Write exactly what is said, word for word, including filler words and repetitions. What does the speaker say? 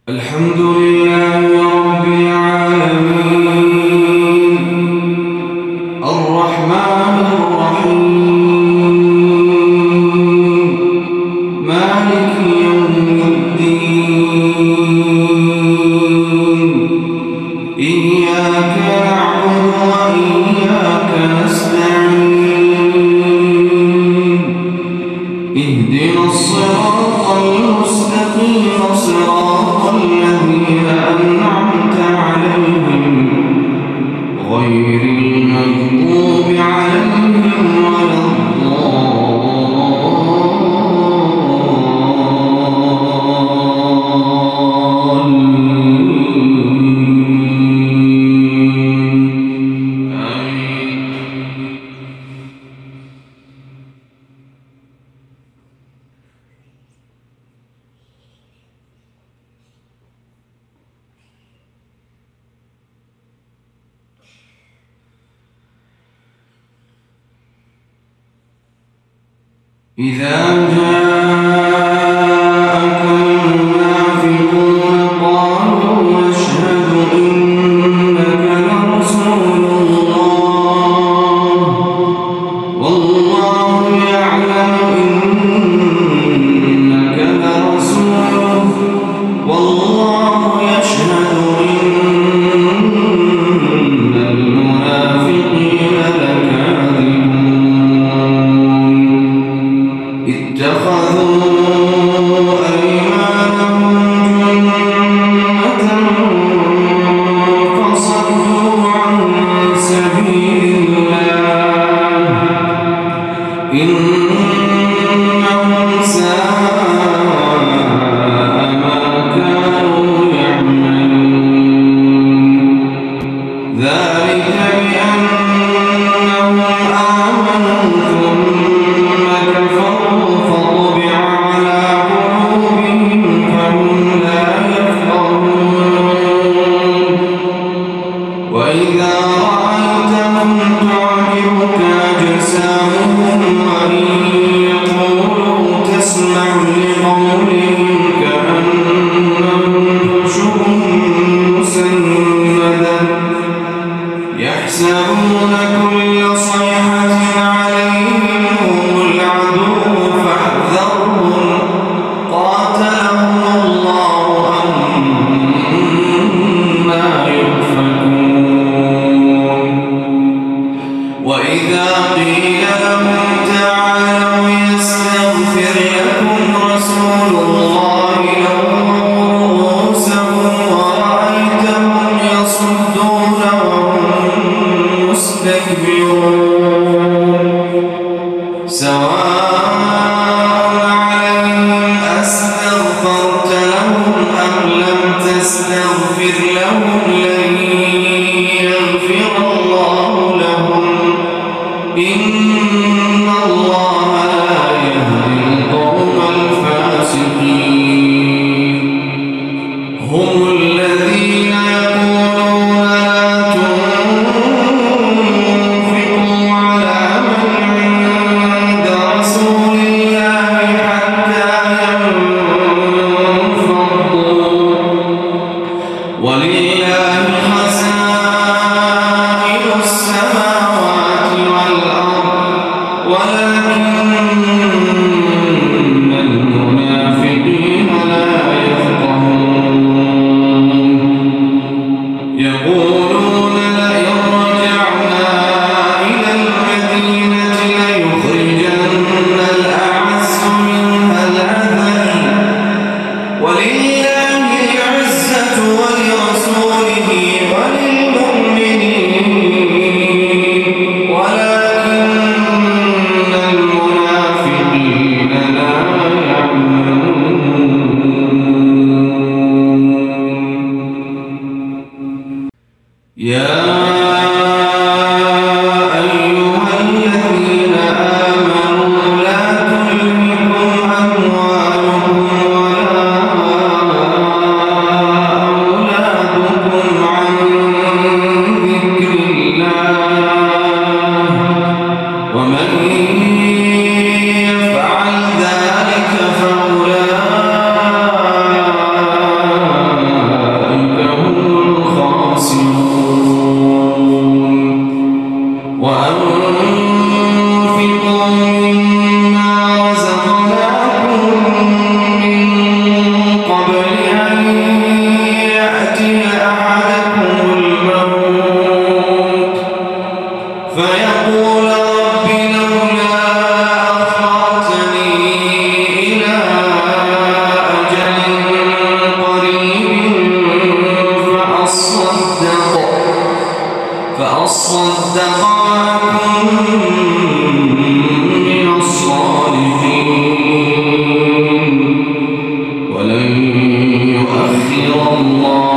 الحمد لله رب العالمين الرحمن الرحيم مالك يوم الدين إياك نعبد وإياك نستعين اهدنا الصراط المستقيم صراط الذين أنعمت عليهم غير المغضوب عليهم ولا الضالين آمين. إذا جاءك المنافقون قالوا نشهد إنك لرسول الله والله يعلم إنك لرسوله والله يشهد إن المنافقين لكاذبون اتخذوا أيمانهم جنة فصدوا عن سبيل الله إنهم ساء ما كانوا يعملون ذلك بأنهم آمنوا ثم كفروا فطبع على قلوبهم فهم لا يفقهون وإذا رأيتهم تعجبك أجسامهم وإن يقولوا تسمع لقولهم كأنهم خشب مسندة يحسبون كل صيحة عليهم هم العدو فاحذرهم قاتلهم الله أنى يؤفكون وإذا قيل لهم تعالوا يستغفر لكم رسول الله لووا رؤوسهم ورأيتهم يصدون وهم مستكبرون سواء عليهم أستغفرت لهم أم لم تستغفر لهم لن يغفر الله لهم إن الله لا يهدي القوم الفاسقين هم الذين يقولون لا تنفقوا على من عند رسول الله حتى ينفضوا ولله خزائن السماوات والأرض ولن يؤخر الله